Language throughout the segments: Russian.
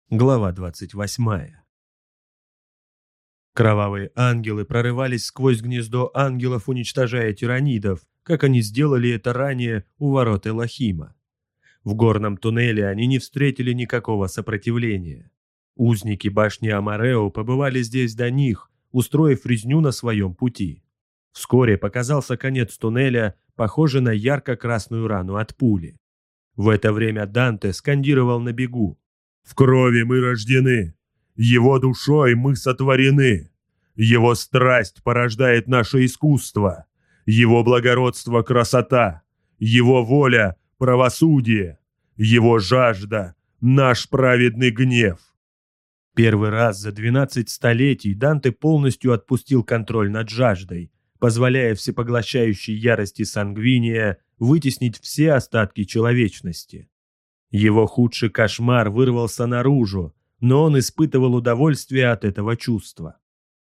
Глава 28. Кровавые ангелы прорывались сквозь гнездо ангелов, уничтожая тиранидов, как они сделали это ранее у ворот Элохима. В горном туннеле они не встретили никакого сопротивления. Узники башни Амарео побывали здесь до них, устроив резню на своем пути. Вскоре показался конец туннеля, похожий на ярко-красную рану от пули. В это время Данте скандировал на бегу: «В крови мы рождены, его душой мы сотворены, его страсть порождает наше искусство, его благородство — красота, его воля — правосудие, его жажда — наш праведный гнев». Первый раз за 12 столетий Данте полностью отпустил контроль над жаждой, позволяя всепоглощающей ярости Сангвиния вытеснить все остатки человечности. Его худший кошмар вырвался наружу, но он испытывал удовольствие от этого чувства.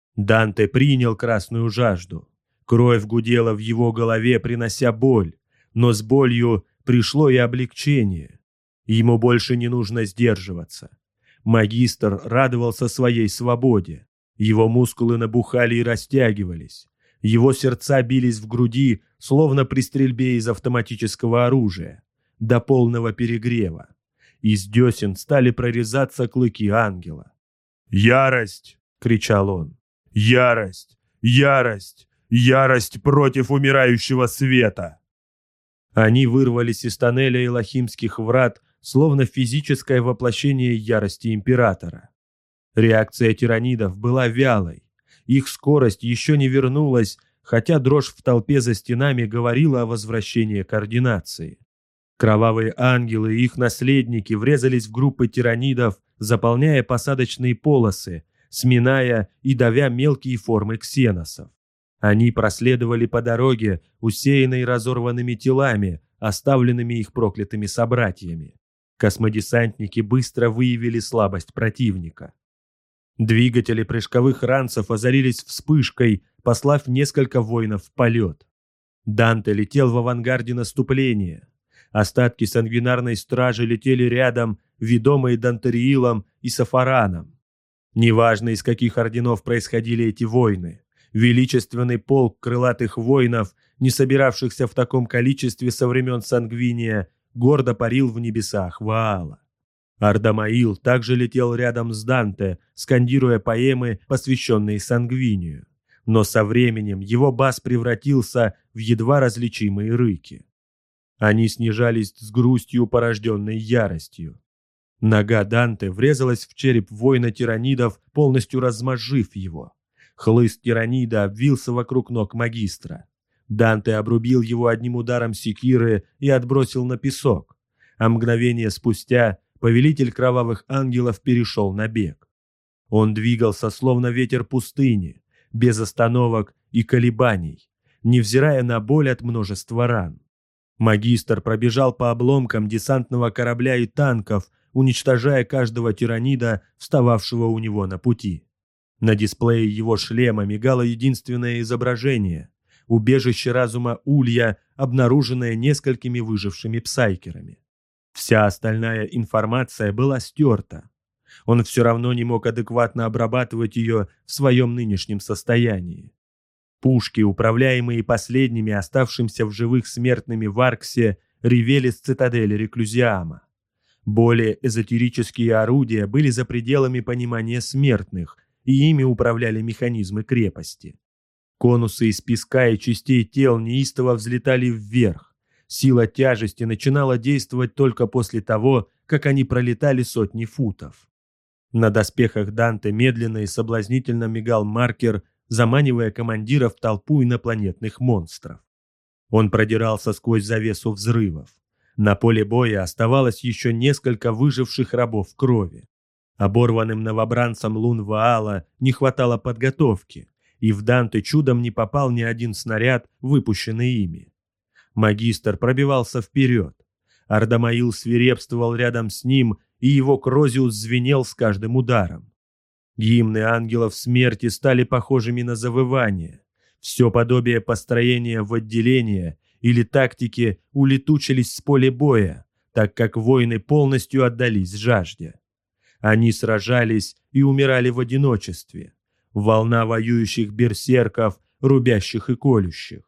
Данте принял красную жажду. Кровь гудела в его голове, принося боль, но с болью пришло и облегчение. Ему больше не нужно сдерживаться. Магистр радовался своей свободе. Его мускулы набухали и растягивались. Его сердца бились в груди, словно при стрельбе из автоматического оружия, до полного перегрева. Из десен стали прорезаться клыки ангела. «Ярость!» — кричал он. «Ярость! Ярость! Ярость против умирающего света!» Они вырвались из тоннеля Элохимских врат, словно физическое воплощение ярости императора. Реакция тиранидов была вялой. Их скорость еще не вернулась, хотя дрожь в толпе за стенами говорила о возвращении координации. Кровавые ангелы и их наследники врезались в группы тиранидов, заполняя посадочные полосы, сминая и давя мелкие формы ксеносов. Они проследовали по дороге, усеянной разорванными телами, оставленными их проклятыми собратьями. Космодесантники быстро выявили слабость противника. Двигатели прыжковых ранцев озарились вспышкой, послав несколько воинов в полет. Данте летел в авангарде наступления. Остатки сангвинарной стражи летели рядом, ведомые Дантериилом и Сафараном. Неважно, из каких орденов происходили эти войны, величественный полк крылатых воинов, не собиравшихся в таком количестве со времен Сангвиния, гордо парил в небесах Ваала. Ардамаил также летел рядом с Данте, скандируя поэмы, посвященные Сангвинию. Но со временем его бас превратился в едва различимые рыки. Они снижались с грустью, порожденной яростью. Нога Данте врезалась в череп воина тиранидов, полностью размозжив его. Хлыст тиранида обвился вокруг ног магистра. Данте обрубил его одним ударом секиры и отбросил на песок. А мгновение спустя повелитель кровавых ангелов перешел на бег. Он двигался, словно ветер пустыни, без остановок и колебаний, невзирая на боль от множества ран. Магистр пробежал по обломкам десантного корабля и танков, уничтожая каждого тиранида, встававшего у него на пути. На дисплее его шлема мигало единственное изображение — убежище разума Улья, обнаруженное несколькими выжившими псайкерами. Вся остальная информация была стерта. Он все равно не мог адекватно обрабатывать ее в своем нынешнем состоянии. Пушки, управляемые последними оставшимся в живых смертными в Арксе, ревели с цитадели Реклюзиама. Более эзотерические орудия были за пределами понимания смертных, и ими управляли механизмы крепости. Конусы из песка и частей тел неистово взлетали вверх. Сила тяжести начинала действовать только после того, как они пролетали сотни футов. На доспехах Данте медленно и соблазнительно мигал маркер, заманивая командира в толпу инопланетных монстров. Он продирался сквозь завесу взрывов. На поле боя оставалось еще несколько выживших рабов крови. Оборванным новобранцам лун Ваала не хватало подготовки, и в Данте чудом не попал ни один снаряд, выпущенный ими. Магистр пробивался вперед. Ардамаил свирепствовал рядом с ним, и его Крозиус звенел с каждым ударом. Гимны ангелов смерти стали похожими на завывания. Все подобие построения в отделение или тактики улетучились с поля боя, так как воины полностью отдались жажде. Они сражались и умирали в одиночестве. Волна воюющих берсерков, рубящих и колющих.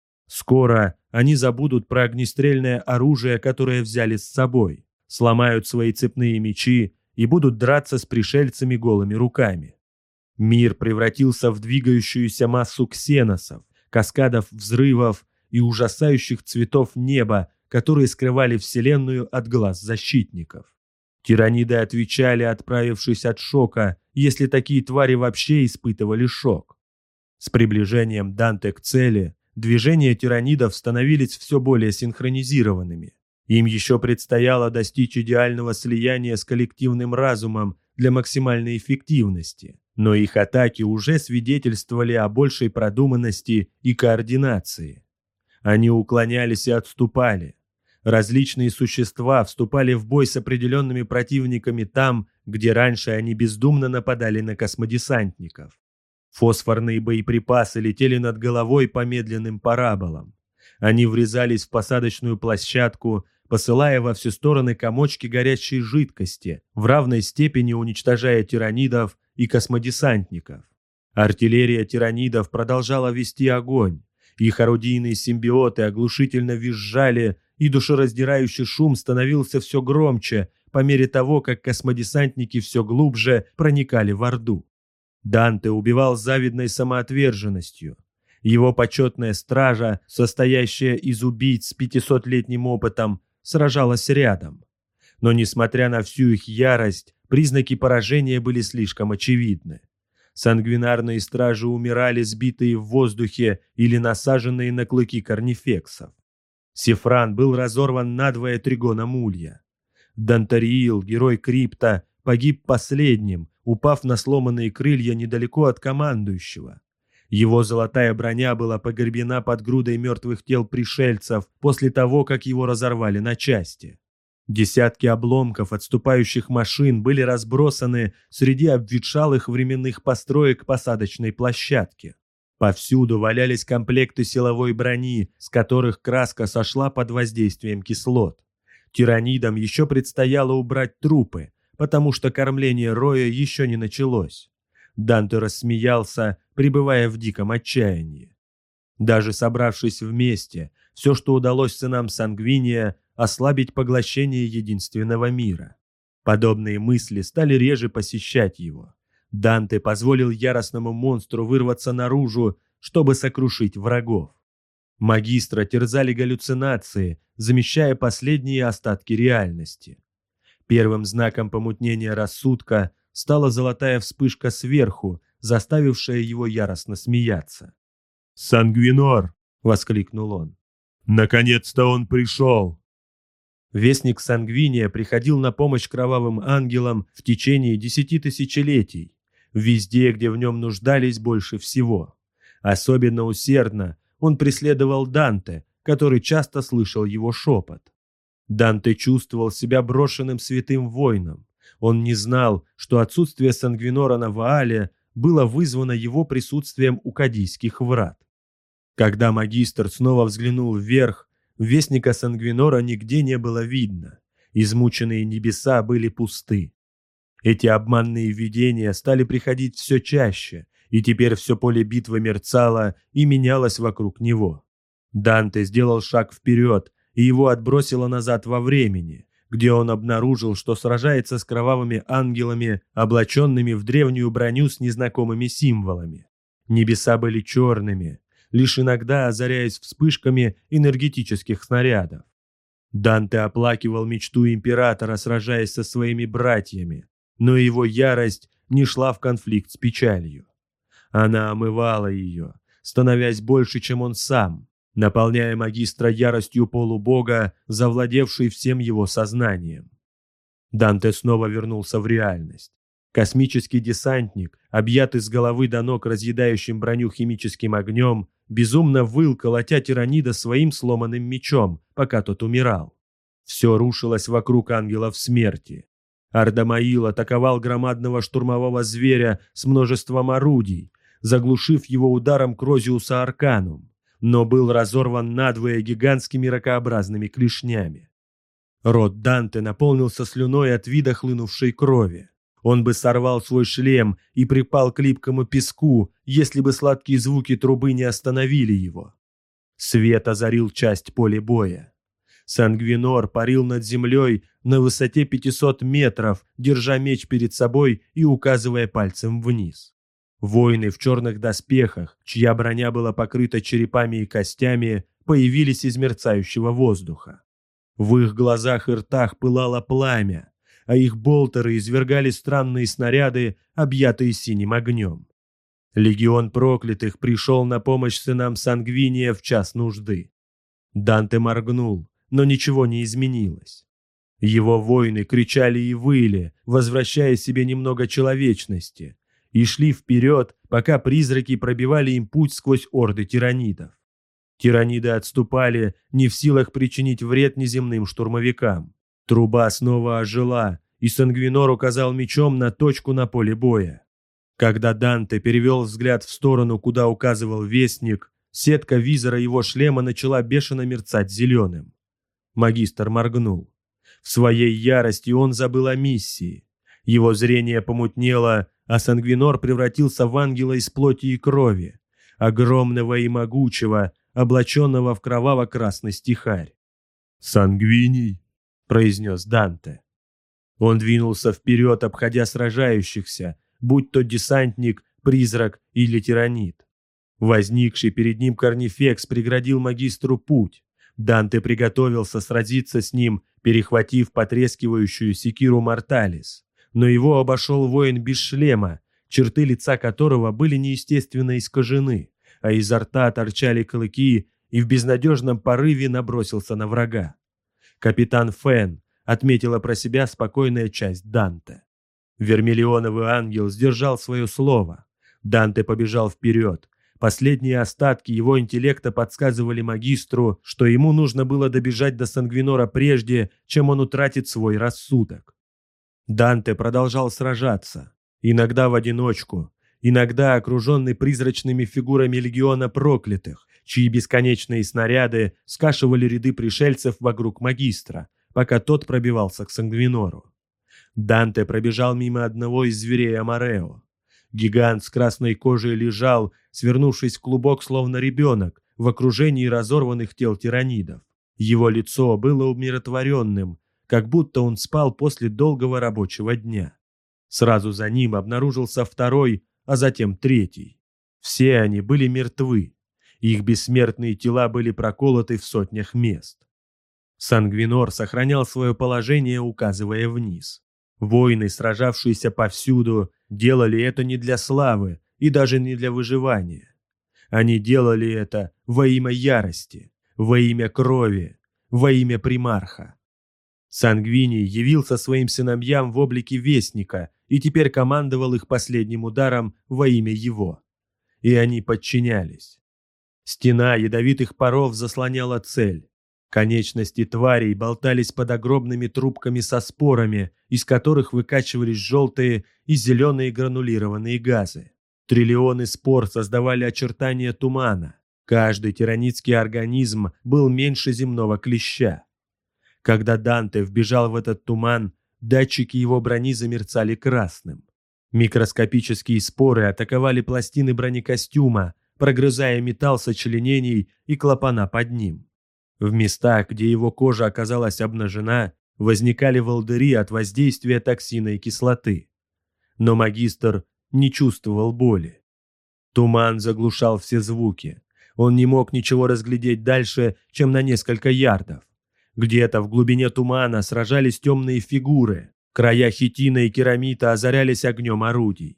Скоро они забудут про огнестрельное оружие, которое взяли с собой, сломают свои цепные мечи и будут драться с пришельцами голыми руками. Мир превратился в двигающуюся массу ксеносов, каскадов взрывов и ужасающих цветов неба, которые скрывали Вселенную от глаз защитников. Тираниды отвечали, отправившись от шока, если такие твари вообще испытывали шок. С приближением Данте к цели движения тиранидов становились все более синхронизированными. Им еще предстояло достичь идеального слияния с коллективным разумом для максимальной эффективности, но их атаки уже свидетельствовали о большей продуманности и координации. Они уклонялись и отступали. Различные существа вступали в бой с определенными противниками там, где раньше они бездумно нападали на космодесантников. Фосфорные боеприпасы летели над головой по медленным параболам. Они врезались в посадочную площадку, посылая во все стороны комочки горящей жидкости, в равной степени уничтожая тиранидов и космодесантников. Артиллерия тиранидов продолжала вести огонь. Их орудийные симбиоты оглушительно визжали, и душераздирающий шум становился все громче по мере того, как космодесантники все глубже проникали в Орду. Данте убивал с завидной самоотверженностью. Его почетная стража, состоящая из убийц с 500-летним опытом, сражалась рядом. Но, несмотря на всю их ярость, признаки поражения были слишком очевидны. Сангвинарные стражи умирали, сбитые в воздухе или насаженные на клыки корнифексов. Сифран был разорван надвое тригоном улья. Дантариил, герой Крипта, погиб последним, упав на сломанные крылья недалеко от командующего. Его золотая броня была погребена под грудой мертвых тел пришельцев после того, как его разорвали на части. Десятки обломков отступающих машин были разбросаны среди обветшалых временных построек посадочной площадки. Повсюду валялись комплекты силовой брони, с которых краска сошла под воздействием кислот. Тиранидам еще предстояло убрать трупы, потому что кормление роя еще не началось. Данте рассмеялся, пребывая в диком отчаянии. Даже собравшись вместе, все, что удалось сынам Сангвиния, ослабить поглощение единственного мира. Подобные мысли стали реже посещать его. Данте позволил яростному монстру вырваться наружу, чтобы сокрушить врагов. Магистра терзали галлюцинации, замещая последние остатки реальности. Первым знаком помутнения рассудка стала золотая вспышка сверху, заставившая его яростно смеяться. «Сангвинор!» — воскликнул он. «Наконец-то он пришел!» Вестник Сангвиния приходил на помощь кровавым ангелам в течение 10 тысячелетий, везде, где в нем нуждались больше всего. Особенно усердно он преследовал Данте, который часто слышал его шепот. Данте чувствовал себя брошенным святым воином. Он не знал, что отсутствие Сангвинора на Ваале было вызвано его присутствием у Кадийских врат. Когда магистр снова взглянул вверх, вестника Сангвинора нигде не было видно. Измученные небеса были пусты. Эти обманные видения стали приходить все чаще, и теперь все поле битвы мерцало и менялось вокруг него. Данте сделал шаг вперед, и его отбросило назад во времени, где он обнаружил, что сражается с кровавыми ангелами, облаченными в древнюю броню с незнакомыми символами. Небеса были черными, лишь иногда озаряясь вспышками энергетических снарядов. Данте оплакивал мечту императора, сражаясь со своими братьями, но его ярость не шла в конфликт с печалью. Она омывала ее, становясь больше, чем он сам, наполняя магистра яростью полубога, завладевшей всем его сознанием. Данте снова вернулся в реальность. Космический десантник, объятый с головы до ног разъедающим броню химическим огнем, безумно выл, колотя тиранида своим сломанным мечом, пока тот умирал. Все рушилось вокруг ангелов смерти. Ардамаил атаковал громадного штурмового зверя с множеством орудий, заглушив его ударом Крозиуса Арканум, но был разорван надвое гигантскими ракообразными клешнями. Рот Данте наполнился слюной от вида хлынувшей крови. Он бы сорвал свой шлем и припал к липкому песку, если бы сладкие звуки трубы не остановили его. Свет озарил часть поля боя. Сангвинор парил над землей на высоте 500 метров, держа меч перед собой и указывая пальцем вниз. Воины в черных доспехах, чья броня была покрыта черепами и костями, появились из мерцающего воздуха. В их глазах и ртах пылало пламя, а их болтеры извергали странные снаряды, объятые синим огнем. Легион проклятых пришел на помощь сынам Сангвиния в час нужды. Данте моргнул, но ничего не изменилось. Его воины кричали и выли, возвращая себе немного человечности, и шли вперед, пока призраки пробивали им путь сквозь орды тиранидов. Тираниды отступали, не в силах причинить вред неземным штурмовикам. Труба снова ожила, и Сангвинор указал мечом на точку на поле боя. Когда Данте перевел взгляд в сторону, куда указывал вестник, сетка визора его шлема начала бешено мерцать зеленым. Магистр моргнул. В своей ярости он забыл о миссии. Его зрение помутнело, а Сангвинор превратился в ангела из плоти и крови, огромного и могучего, облаченного в кроваво-красный стихарь. «Сангвиний», — произнес Данте. Он двинулся вперед, обходя сражающихся, будь то десантник, призрак или тиранид. Возникший перед ним Корнифекс преградил магистру путь. Данте приготовился сразиться с ним, перехватив потрескивающую секиру Морталис. Но его обошел воин без шлема, черты лица которого были неестественно искажены, а изо рта торчали клыки, и в безнадежном порыве набросился на врага. Капитан Фен, отметила про себя спокойная часть Данте. Вермиллионовый ангел сдержал свое слово. Данте побежал вперед. Последние остатки его интеллекта подсказывали магистру, что ему нужно было добежать до Сангвинора прежде, чем он утратит свой рассудок. Данте продолжал сражаться, иногда в одиночку, иногда окруженный призрачными фигурами легиона проклятых, чьи бесконечные снаряды скашивали ряды пришельцев вокруг магистра, пока тот пробивался к Сангвинору. Данте пробежал мимо одного из зверей Амарео. Гигант с красной кожей лежал, свернувшись в клубок, словно ребенок, в окружении разорванных тел тиранидов. Его лицо было умиротворенным, как будто он спал после долгого рабочего дня. Сразу за ним обнаружился второй, а затем третий. Все они были мертвы. Их бессмертные тела были проколоты в сотнях мест. Сангвинор сохранял свое положение, указывая вниз. Воины, сражавшиеся повсюду, делали это не для славы и даже не для выживания. Они делали это во имя ярости, во имя крови, во имя примарха. Сангвиний явился своим сыновьям в облике вестника и теперь командовал их последним ударом во имя его. И они подчинялись. Стена ядовитых паров заслоняла цель. Конечности тварей болтались под огромными трубками со спорами, из которых выкачивались желтые и зеленые гранулированные газы. Триллионы спор создавали очертания тумана. Каждый тиранидский организм был меньше земного клеща. Когда Данте вбежал в этот туман, датчики его брони замерцали красным. Микроскопические споры атаковали пластины бронекостюма, прогрызая металл сочленений и клапана под ним. В местах, где его кожа оказалась обнажена, возникали волдыри от воздействия токсина и кислоты. Но магистр не чувствовал боли. Туман заглушал все звуки. Он не мог ничего разглядеть дальше, чем на несколько ярдов. Где-то в глубине тумана сражались темные фигуры. Края хитина и керамита озарялись огнем орудий.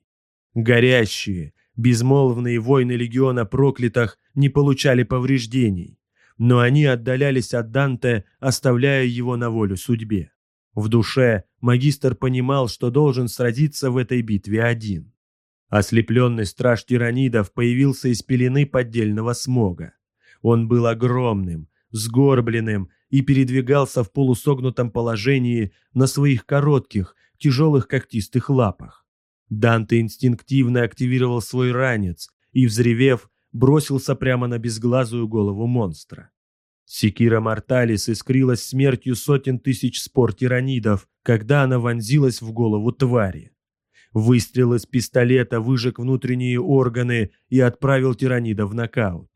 Горящие, безмолвные воины легиона проклятых не получали повреждений, но они отдалялись от Данте, оставляя его на волю судьбе. В душе магистр понимал, что должен сразиться в этой битве один. Ослепленный страж тиранидов появился из пелены поддельного смога. Он был огромным, сгорбленным и передвигался в полусогнутом положении на своих коротких, тяжелых когтистых лапах. Данте инстинктивно активировал свой ранец и, взревев, бросился прямо на безглазую голову монстра. Секира Морталис искрилась смертью сотен тысяч спор тиранидов, когда она вонзилась в голову твари. Выстрел из пистолета выжег внутренние органы и отправил тиранида в нокаут.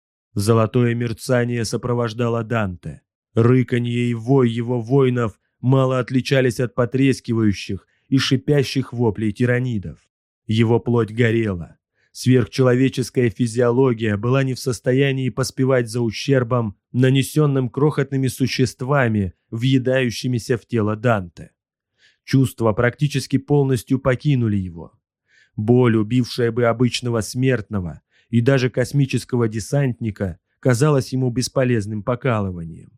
Золотое мерцание сопровождало Данте. Рыканье и вой его воинов мало отличались от потрескивающих и шипящих воплей тиранидов. Его плоть горела. Сверхчеловеческая физиология была не в состоянии поспевать за ущербом, нанесенным крохотными существами, въедающимися в тело Данте. Чувства практически полностью покинули его. Боль, убившая бы обычного смертного и даже космического десантника, казалась ему бесполезным покалыванием.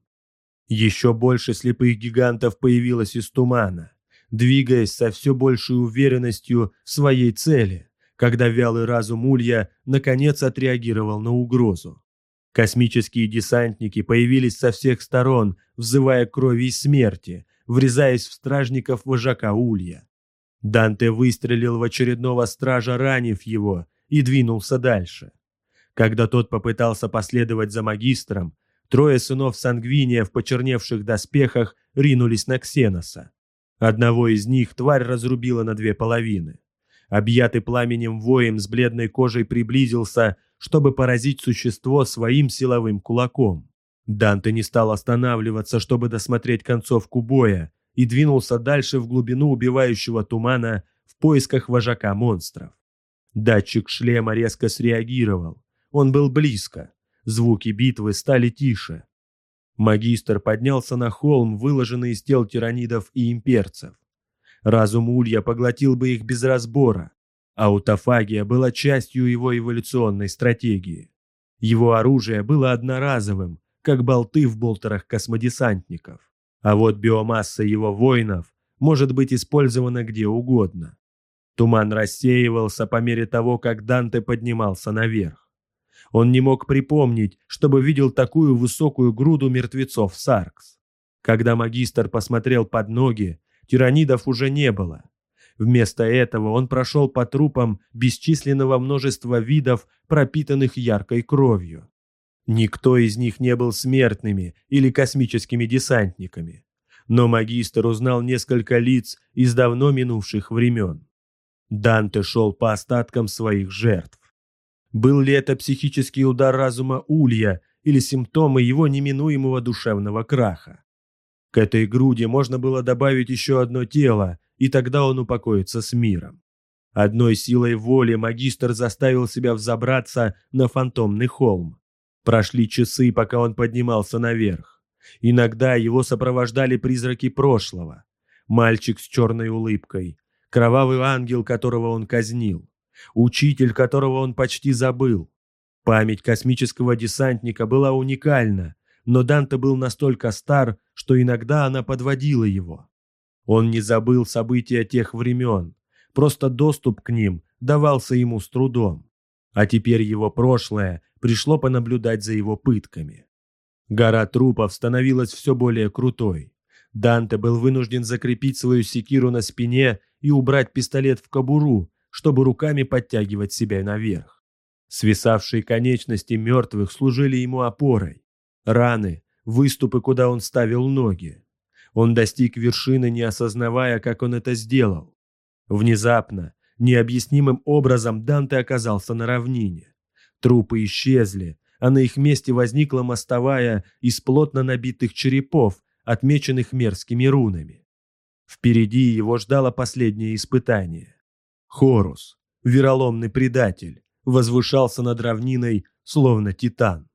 Еще больше слепых гигантов появилось из тумана, двигаясь со все большей уверенностью в своей цели, когда вялый разум Улья наконец отреагировал на угрозу. Космические десантники появились со всех сторон, взывая крови и смерти, врезаясь в стражников вожака Улья. Данте выстрелил в очередного стража, ранив его, и двинулся дальше. Когда тот попытался последовать за магистром, трое сынов Сангвиния в почерневших доспехах ринулись на Ксеноса. Одного из них тварь разрубила на две половины. Объятый пламенем воин с бледной кожей приблизился, чтобы поразить существо своим силовым кулаком. Данте не стал останавливаться, чтобы досмотреть концовку боя, и двинулся дальше в глубину убивающего тумана в поисках вожака монстров. Датчик шлема резко среагировал. Он был близко. Звуки битвы стали тише. Магистр поднялся на холм, выложенный из тел тиранидов и имперцев. Разум Улья поглотил бы их без разбора. Аутофагия была частью его эволюционной стратегии. Его оружие было одноразовым, как болты в болтерах космодесантников. А вот биомасса его воинов может быть использована где угодно. Туман рассеивался по мере того, как Данте поднимался наверх. Он не мог припомнить, чтобы видел такую высокую груду мертвецов Саркс. Когда магистр посмотрел под ноги, тиранидов уже не было. Вместо этого он прошел по трупам бесчисленного множества видов, пропитанных яркой кровью. Никто из них не был смертными или космическими десантниками. Но магистр узнал несколько лиц из давно минувших времен. Данте шел по остаткам своих жертв. Был ли это психический удар разума Улья или симптомы его неминуемого душевного краха? К этой груди можно было добавить еще одно тело, и тогда он упокоится с миром. Одной силой воли магистр заставил себя взобраться на фантомный холм. Прошли часы, пока он поднимался наверх. Иногда его сопровождали призраки прошлого. Мальчик с черной улыбкой, кровавый ангел, которого он казнил, учитель, которого он почти забыл. Память космического десантника была уникальна, но Данте был настолько стар, что иногда она подводила его. Он не забыл события тех времен, просто доступ к ним давался ему с трудом. А теперь его прошлое пришло понаблюдать за его пытками. Гора трупов становилась все более крутой. Данте был вынужден закрепить свою секиру на спине и убрать пистолет в кобуру, чтобы руками подтягивать себя наверх. Свисавшие конечности мертвых служили ему опорой. Раны, выступы, куда он ставил ноги. Он достиг вершины, не осознавая, как он это сделал. Внезапно, необъяснимым образом Данте оказался на равнине. Трупы исчезли, а на их месте возникла мостовая из плотно набитых черепов, отмеченных мерзкими рунами. Впереди его ждало последнее испытание. Хорус, вероломный предатель, возвышался над равниной, словно титан.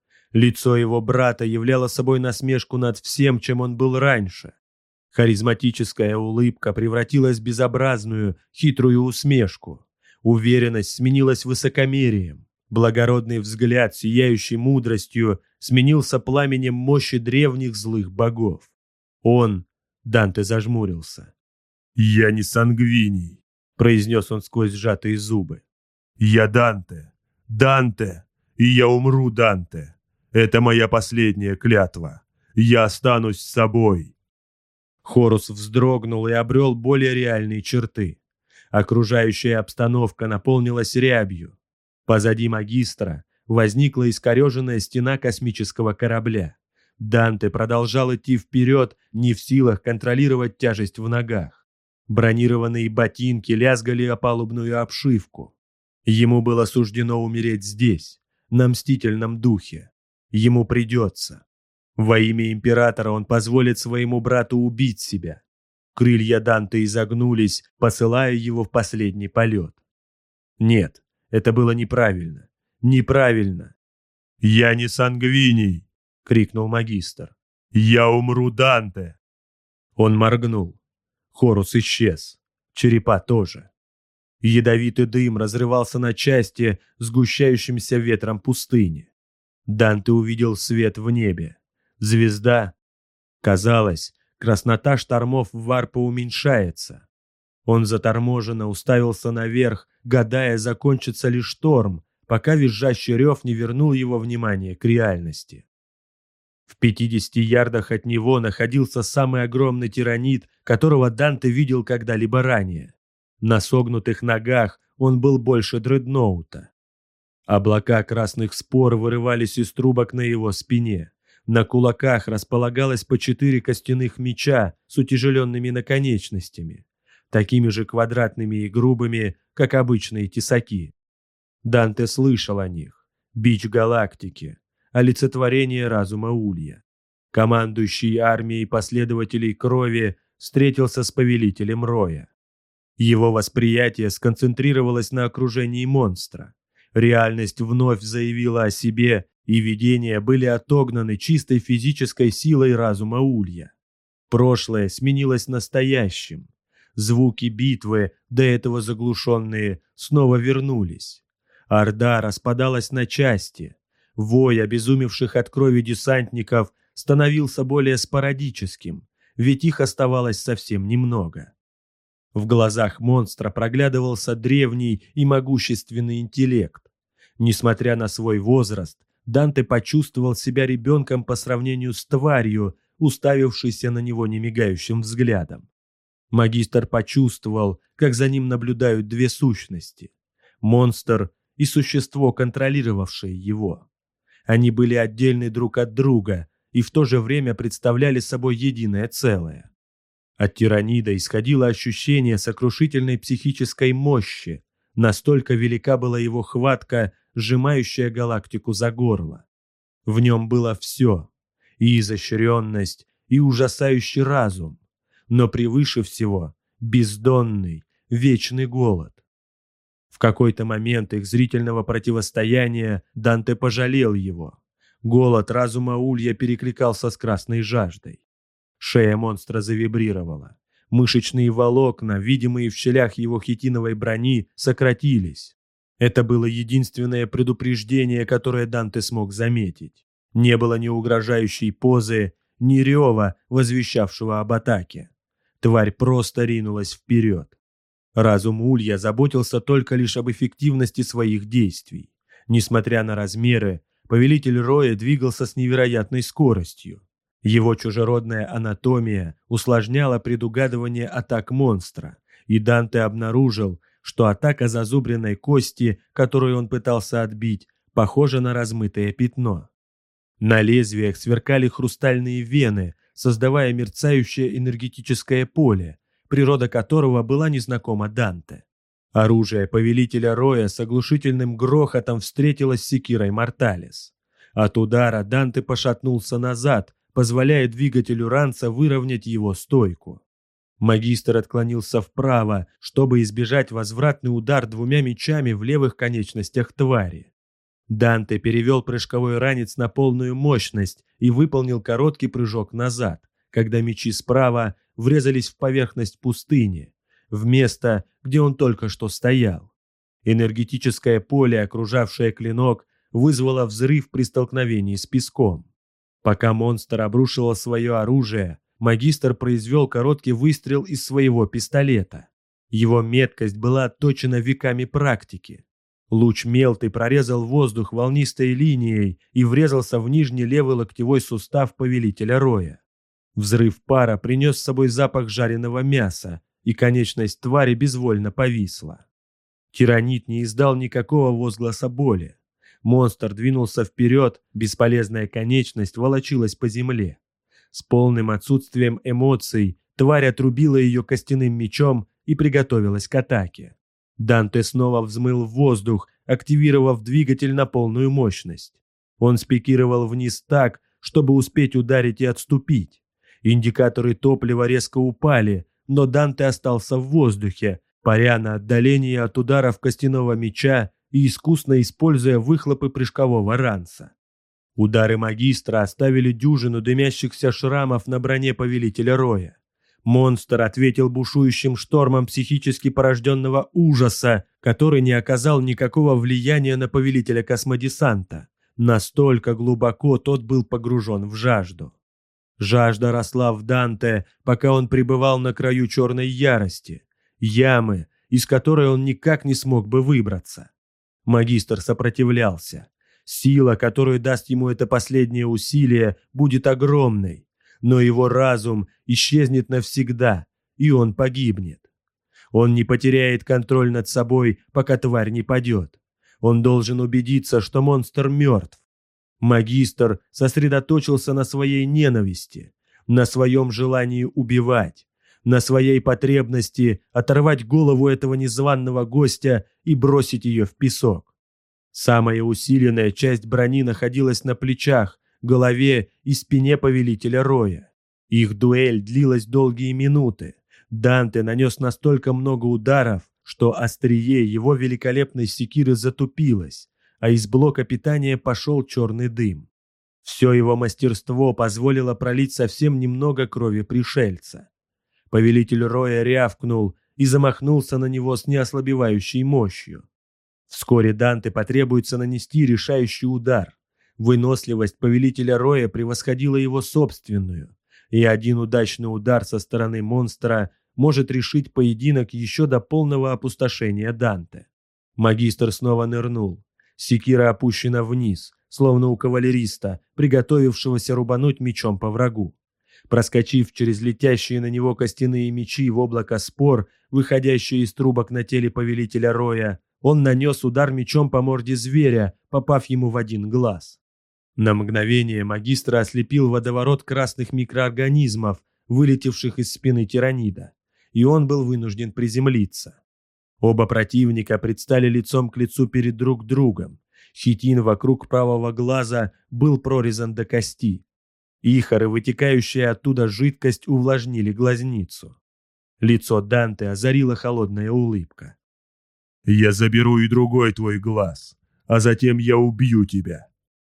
Лицо его брата являло собой насмешку над всем, чем он был раньше. Харизматическая улыбка превратилась в безобразную, хитрую усмешку. Уверенность сменилась высокомерием. Благородный взгляд, сияющий мудростью, сменился пламенем мощи древних злых богов. Данте зажмурился. «Я не Сангвиний», — произнес он сквозь сжатые зубы. «Я Данте. Данте. И я умру, Данте. Это моя последняя клятва. Я останусь с собой». Хорус вздрогнул и обрел более реальные черты. Окружающая обстановка наполнилась рябью. Позади магистра возникла искореженная стена космического корабля. Данте продолжал идти вперед, не в силах контролировать тяжесть в ногах. Бронированные ботинки лязгали о палубную обшивку. Ему было суждено умереть здесь, на мстительном духе. Ему придется. Во имя императора он позволит своему брату убить себя. Крылья Данте изогнулись, посылая его в последний полет. Нет, это было неправильно. Неправильно. «Я не сангвиний!» — крикнул магистр. «Я умру, Данте!» Он моргнул. Хорус исчез. Черепа тоже. Ядовитый дым разрывался на части сгущающимся ветром пустыни. Данте увидел свет в небе. Звезда. Казалось, краснота штормов варпа уменьшается. Он заторможенно уставился наверх, гадая, закончится ли шторм, пока визжащий рев не вернул его внимание к реальности. В 50 ярдах от него находился самый огромный тиранид, которого Данте видел когда-либо ранее. На согнутых ногах он был больше дредноута. Облака красных спор вырывались из трубок на его спине. На кулаках располагалось по 4 костяных меча с утяжеленными наконечностями, такими же квадратными и грубыми, как обычные тесаки. Данте слышал о них. Бич галактики, олицетворение разума Улья. Командующий армией последователей крови встретился с повелителем Роя. Его восприятие сконцентрировалось на окружении монстра. Реальность вновь заявила о себе, и видения были отогнаны чистой физической силой разума Улья. Прошлое сменилось настоящим. Звуки битвы, до этого заглушенные, снова вернулись. Орда распадалась на части. Вой обезумевших от крови десантников становился более спорадическим, ведь их оставалось совсем немного. В глазах монстра проглядывался древний и могущественный интеллект. Несмотря на свой возраст, Данте почувствовал себя ребенком по сравнению с тварью, уставившейся на него немигающим взглядом. Магистр почувствовал, как за ним наблюдают две сущности – монстр и существо, контролировавшее его. Они были отдельны друг от друга и в то же время представляли собой единое целое. От тиранида исходило ощущение сокрушительной психической мощи, настолько велика была его хватка, сжимающая галактику за горло. В нем было все – и изощренность, и ужасающий разум, но превыше всего – бездонный, вечный голод. В какой-то момент их зрительного противостояния Данте пожалел его. Голод разума Улья перекликался с красной жаждой. Шея монстра завибрировала. Мышечные волокна, видимые в щелях его хитиновой брони, сократились. Это было единственное предупреждение, которое Данте смог заметить. Не было ни угрожающей позы, ни рева, возвещавшего об атаке. Тварь просто ринулась вперед. Разум Улья заботился только лишь об эффективности своих действий. Несмотря на размеры, повелитель Роя двигался с невероятной скоростью. Его чужеродная анатомия усложняла предугадывание атак монстра, и Данте обнаружил, что атака зазубренной кости, которую он пытался отбить, похожа на размытое пятно. На лезвиях сверкали хрустальные вены, создавая мерцающее энергетическое поле, природа которого была незнакома Данте. Оружие повелителя Роя с оглушительным грохотом встретилось с секирой Морталес. От удара Данте пошатнулся назад, позволяя двигателю ранца выровнять его стойку. Магистр отклонился вправо, чтобы избежать возвратный удар двумя мечами в левых конечностях твари. Данте перевел прыжковой ранец на полную мощность и выполнил короткий прыжок назад, когда мечи справа врезались в поверхность пустыни, в место, где он только что стоял. Энергетическое поле, окружавшее клинок, вызвало взрыв при столкновении с песком. Пока монстр обрушивал свое оружие, магистр произвел короткий выстрел из своего пистолета. Его меткость была отточена веками практики. Луч мелты прорезал воздух волнистой линией и врезался в нижний левый локтевой сустав повелителя Роя. Взрыв пара принес с собой запах жареного мяса, и конечность твари безвольно повисла. Тиранид не издал никакого возгласа боли. Монстр двинулся вперед, бесполезная конечность волочилась по земле. С полным отсутствием эмоций Тварь отрубила ее костяным мечом и приготовилась к атаке. Данте снова взмыл в воздух, активировав двигатель на полную мощность. Он спикировал вниз так, чтобы успеть ударить и отступить. Индикаторы топлива резко упали, но Данте остался в воздухе, паря на отдалении от ударов костяного меча и искусно используя выхлопы прыжкового ранца. Удары магистра оставили дюжину дымящихся шрамов на броне повелителя Роя. Монстр ответил бушующим штормом психически порожденного ужаса, который не оказал никакого влияния на повелителя космодесанта. Настолько глубоко тот был погружен в жажду. Жажда росла в Данте, пока он пребывал на краю черной ярости, ямы, из которой он никак не смог бы выбраться. Магистр сопротивлялся. Сила, которую даст ему это последнее усилие, будет огромной, но его разум исчезнет навсегда, и он погибнет. Он не потеряет контроль над собой, пока тварь не падет. Он должен убедиться, что монстр мертв. Магистр сосредоточился на своей ненависти, на своем желании убивать, на своей потребности оторвать голову этого незваного гостя и бросить ее в песок. Самая усиленная часть брони находилась на плечах, голове и спине повелителя Роя. Их дуэль длилась долгие минуты. Данте нанес настолько много ударов, что острие его великолепной секиры затупилось, а из блока питания пошел черный дым. Все его мастерство позволило пролить совсем немного крови пришельца. Повелитель Роя рявкнул и замахнулся на него с неослабевающей мощью. Вскоре Данте потребуется нанести решающий удар. Выносливость повелителя Роя превосходила его собственную, и один удачный удар со стороны монстра может решить поединок еще до полного опустошения Данте. Магистр снова нырнул. Секира опущена вниз, словно у кавалериста, приготовившегося рубануть мечом по врагу. Проскочив через летящие на него костяные мечи в облако спор, выходящие из трубок на теле повелителя Роя, он нанес удар мечом по морде зверя, попав ему в один глаз. На мгновение магистра ослепил водоворот красных микроорганизмов, вылетевших из спины тиранида, и он был вынужден приземлиться. Оба противника предстали лицом к лицу перед друг другом. Хитин вокруг правого глаза был прорезан до кости. Ихор и вытекающая оттуда жидкость увлажнили глазницу. Лицо Данте озарила холодная улыбка. «Я заберу и другой твой глаз, а затем я убью тебя».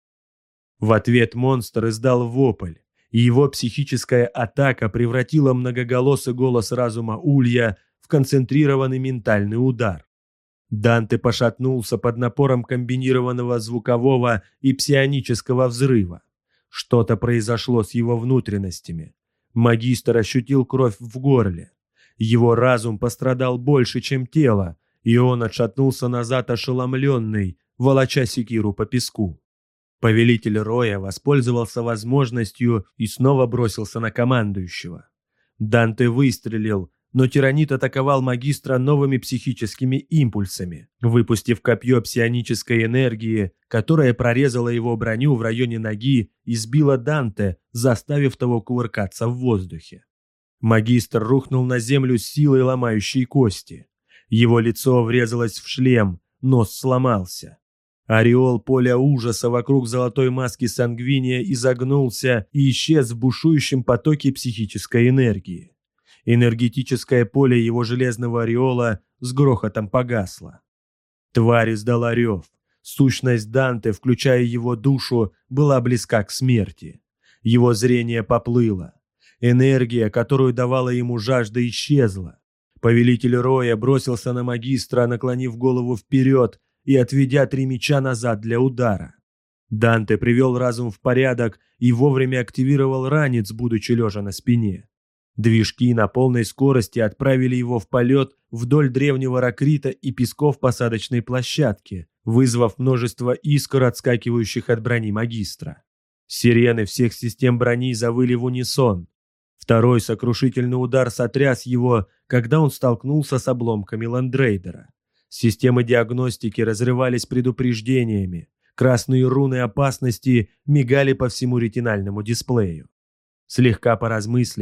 В ответ монстр издал вопль, и его психическая атака превратила многоголосый голос разума Улья в концентрированный ментальный удар. Данте пошатнулся под напором комбинированного звукового и псионического взрыва. Что-то произошло с его внутренностями. Магистр ощутил кровь в горле. Его разум пострадал больше, чем тело, и он отшатнулся назад ошеломленный, волоча секиру по песку. Повелитель Роя воспользовался возможностью и снова бросился на командующего. Данте выстрелил, но тиранит атаковал магистра новыми психическими импульсами, выпустив копье псионической энергии, которое прорезало его броню в районе ноги и сбило Данте, заставив того кувыркаться в воздухе. Магистр рухнул на землю с силой ломающей кости. Его лицо врезалось в шлем, нос сломался. Ореол поля ужаса вокруг золотой маски Сангвиния изогнулся и исчез в бушующем потоке психической энергии. Энергетическое поле его железного ореола с грохотом погасло. Тварь издала рев. Сущность Данте, включая его душу, была близка к смерти. Его зрение поплыло. Энергия, которую давала ему жажда, исчезла. Повелитель Роя бросился на магистра, наклонив голову вперед и отведя 3 меча назад для удара. Данте привел разум в порядок и вовремя активировал ранец, будучи лежа на спине. Движки на полной скорости отправили его в полет вдоль древнего ракрита и песков посадочной площадки, вызвав множество искр, отскакивающих от брони магистра. Сирены всех систем брони завыли в унисон. Второй сокрушительный удар сотряс его, когда он столкнулся с обломками Ландрейдера. Системы диагностики разрывались предупреждениями. Красные руны опасности мигали по всему ретинальному дисплею. Слегка поразмыслив,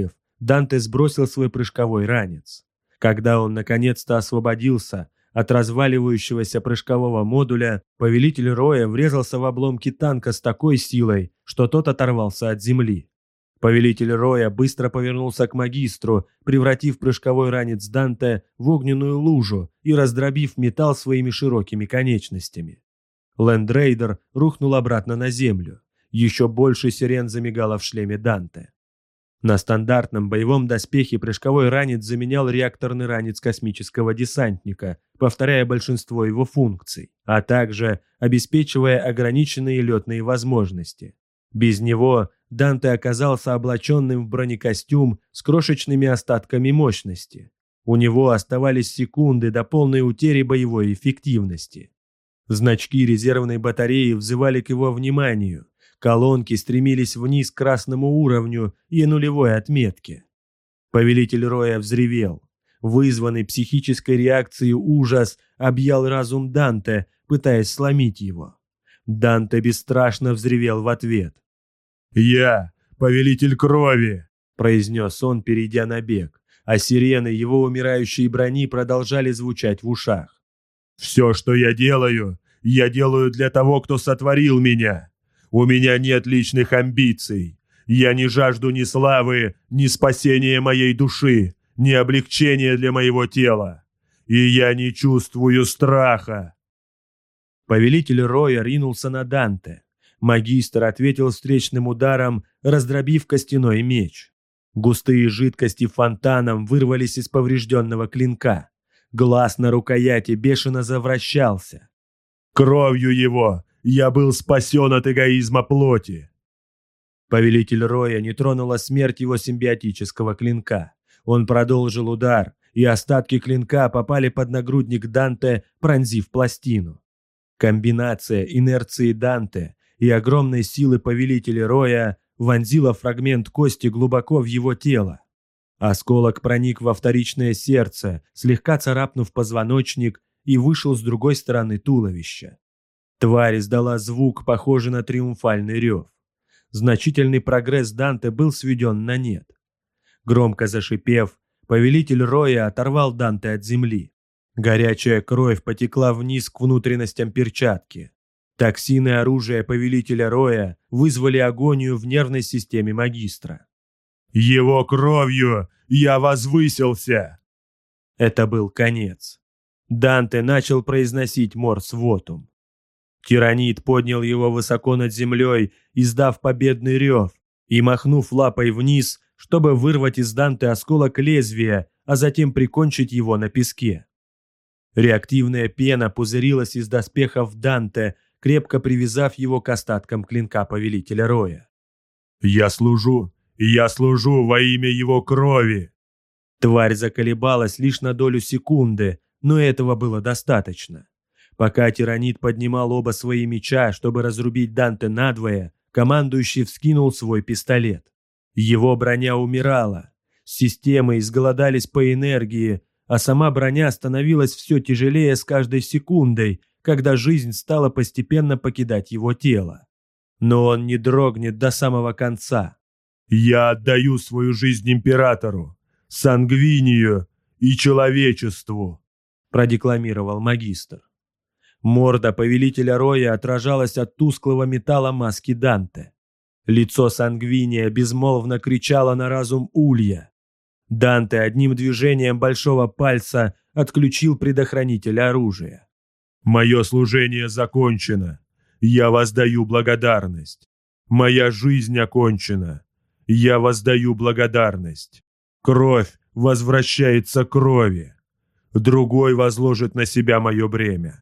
Данте сбросил свой прыжковой ранец. Когда он наконец-то освободился от разваливающегося прыжкового модуля, повелитель Роя врезался в обломки танка с такой силой, что тот оторвался от земли. Повелитель Роя быстро повернулся к магистру, превратив прыжковой ранец Данте в огненную лужу и раздробив металл своими широкими конечностями. Лендрейдер рухнул обратно на землю. Еще больше сирен замигало в шлеме Данте. На стандартном боевом доспехе прыжковой ранец заменял реакторный ранец космического десантника, повторяя большинство его функций, а также обеспечивая ограниченные летные возможности. Без него Данте оказался облаченным в бронекостюм с крошечными остатками мощности. У него оставались секунды до полной утери боевой эффективности. Значки резервной батареи взывали к его вниманию. Колонки стремились вниз к красному уровню и нулевой отметке. Повелитель Роя взревел. Вызванный психической реакцией ужас объял разум Данте, пытаясь сломить его. Данте бесстрашно взревел в ответ. «Я — повелитель крови!» — произнес он, перейдя на бег, а сирены его умирающей брони продолжали звучать в ушах. «Все, что я делаю для того, кто сотворил меня. У меня нет личных амбиций. Я не жажду ни славы, ни спасения моей души, ни облегчения для моего тела. И я не чувствую страха». Повелитель Роя ринулся на Данте. Магистр ответил встречным ударом, раздробив костяной меч. Густые жидкости фонтаном вырвались из поврежденного клинка. Глаз на рукояти бешено завращался. «Кровью его я был спасен от эгоизма плоти». Повелитель Роя не тронула смерть его симбиотического клинка. Он продолжил удар, и остатки клинка попали под нагрудник Данте, пронзив пластину. Комбинация инерции Данте и огромной силы повелителя Роя вонзила фрагмент кости глубоко в его тело. Осколок проник во вторичное сердце, слегка царапнув позвоночник, и вышел с другой стороны туловища. Тварь издала звук, похожий на триумфальный рев. Значительный прогресс Данте был сведен на нет. Громко зашипев, повелитель Роя оторвал Данте от земли. Горячая кровь потекла вниз к внутренностям перчатки. Токсины оружия повелителя Роя вызвали агонию в нервной системе магистра. «Его кровью я возвысился!» Это был конец. Данте начал произносить морс вотум. Тиранид поднял его высоко над землей, издав победный рев, и махнув лапой вниз, чтобы вырвать из Данте осколок лезвия, а затем прикончить его на песке. Реактивная пена пузырилась из доспехов Данте, крепко привязав его к остаткам клинка повелителя Роя. Я служу во имя его крови!» Тварь заколебалась лишь на долю секунды, но этого было достаточно. Пока Тиранид поднимал оба свои меча, чтобы разрубить Данте надвое, командующий вскинул свой пистолет. Его броня умирала. Системы изголодались по энергии, а сама броня становилась все тяжелее с каждой секундой, когда жизнь стала постепенно покидать его тело. Но он не дрогнет до самого конца. «Я отдаю свою жизнь императору, Сангвинию и человечеству», — продекламировал магистр. Морда повелителя Роя отражалась от тусклого металла маски Данте. Лицо Сангвиния безмолвно кричало на разум Улья. Данте одним движением большого пальца отключил предохранитель оружия. «Мое служение закончено. Я воздаю благодарность. Моя жизнь окончена. Я воздаю благодарность. Кровь возвращается к крови. Другой возложит на себя мое бремя.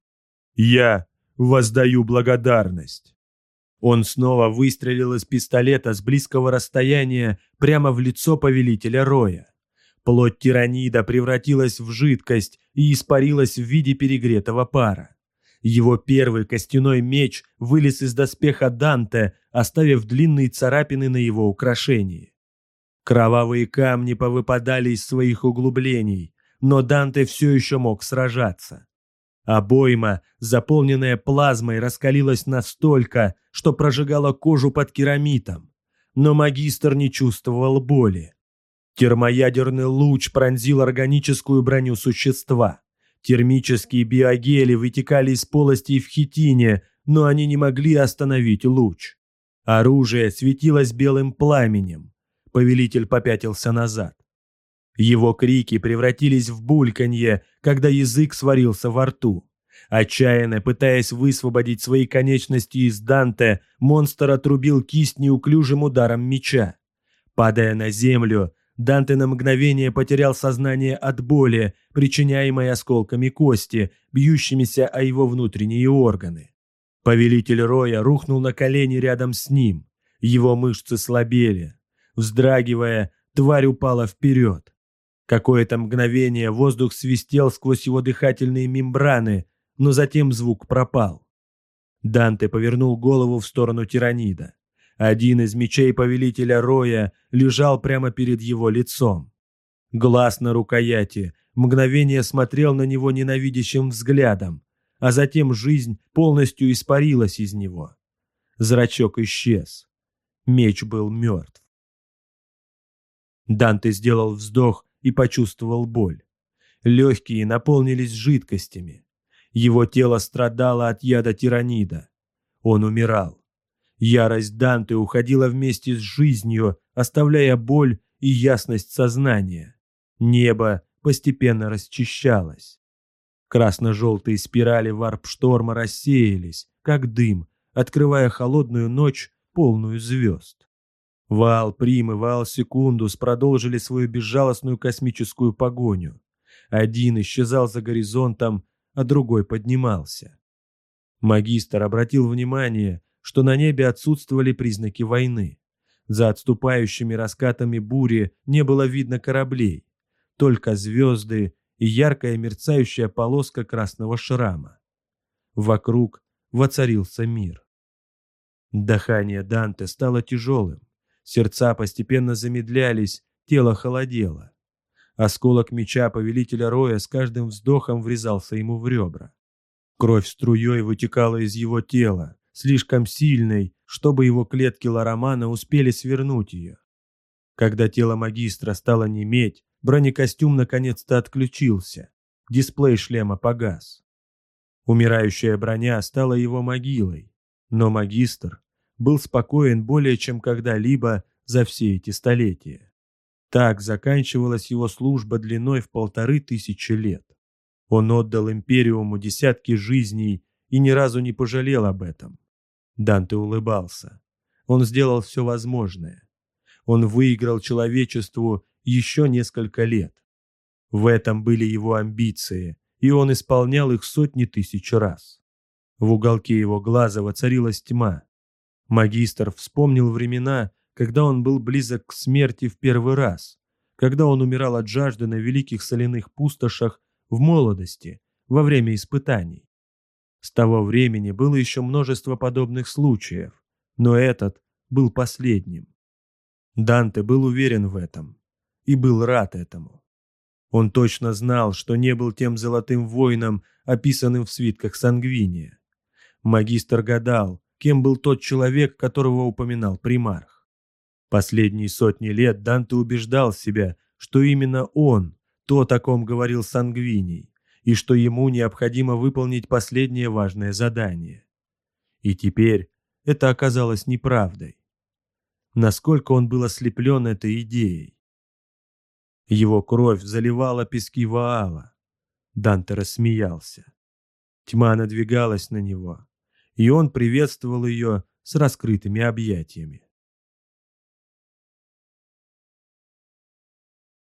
Я воздаю благодарность». Он снова выстрелил из пистолета с близкого расстояния прямо в лицо повелителя Роя. Плоть тиранида превратилась в жидкость и испарилась в виде перегретого пара. Его первый костяной меч вылез из доспеха Данте, оставив длинные царапины на его украшении. Кровавые камни повыпадали из своих углублений, но Данте все еще мог сражаться. Обойма, заполненная плазмой, раскалилась настолько, что прожигала кожу под керамитом. Но магистр не чувствовал боли. Термоядерный луч пронзил органическую броню существа. Термические биогели вытекали из полостей в хитине, но они не могли остановить луч. Оружие светилось белым пламенем. Повелитель попятился назад. Его крики превратились в бульканье, когда язык сварился во рту. Отчаянно пытаясь высвободить свои конечности из Данте, монстр отрубил кисть неуклюжим ударом меча. Падая на землю, Данте на мгновение потерял сознание от боли, причиняемой осколками кости, бьющимися о его внутренние органы. Повелитель Роя рухнул на колени рядом с ним. Его мышцы слабели. Вздрагивая, тварь упала вперед. Какое-то мгновение воздух свистел сквозь его дыхательные мембраны, но затем звук пропал. Данте повернул голову в сторону тиранида. Один из мечей повелителя Роя лежал прямо перед его лицом. Глаз на рукояти мгновение смотрел на него ненавидящим взглядом, а затем жизнь полностью испарилась из него. Зрачок исчез. Меч был мертв. Данте сделал вздох и почувствовал боль. Легкие наполнились жидкостями. Его тело страдало от яда тиранида. Он умирал. Ярость Данте уходила вместе с жизнью, оставляя боль и ясность сознания. Небо постепенно расчищалось. Красно-желтые спирали варп-шторма рассеялись, как дым, открывая холодную ночь, полную звезд. Ваал Прим и Ваал Секундус продолжили свою безжалостную космическую погоню. Один исчезал за горизонтом, а другой поднимался. Магистр обратил внимание, что на небе отсутствовали признаки войны. За отступающими раскатами бури не было видно кораблей, только звезды и яркая мерцающая полоска красного шрама. Вокруг воцарился мир. Дыхание Данте стало тяжелым, сердца постепенно замедлялись, тело холодело. Осколок меча повелителя Роя с каждым вздохом врезался ему в ребра. Кровь струей вытекала из его тела, слишком сильной, чтобы его клетки Ларомана успели свернуть ее. Когда тело магистра стало неметь, бронекостюм наконец-то отключился. Дисплей шлема погас. Умирающая броня стала его могилой, но магистр был спокоен более чем когда-либо за все эти столетия. Так заканчивалась его служба длиной в 1500 лет. Он отдал Империуму десятки жизней и ни разу не пожалел об этом. Данте улыбался. Он сделал все возможное. Он выиграл человечеству еще несколько лет. В этом были его амбиции, и он исполнял их сотни тысяч раз. В уголке его глаза воцарилась тьма. Магистр вспомнил времена, когда он был близок к смерти в первый раз, когда он умирал от жажды на великих соляных пустошах в молодости, во время испытаний. С того времени было еще множество подобных случаев, но этот был последним. Данте был уверен в этом и был рад этому. Он точно знал, что не был тем золотым воином, описанным в свитках Сангвиния. Магистр гадал, кем был тот человек, которого упоминал примарх. Последние сотни лет Данте убеждал себя, что именно он, тот, о ком говорил Сангвиний, и что ему необходимо выполнить последнее важное задание. И теперь это оказалось неправдой. Насколько он был ослеплен этой идеей. Его кровь заливала пески Ваала. Данте рассмеялся. Тьма надвигалась на него, и он приветствовал ее с раскрытыми объятиями.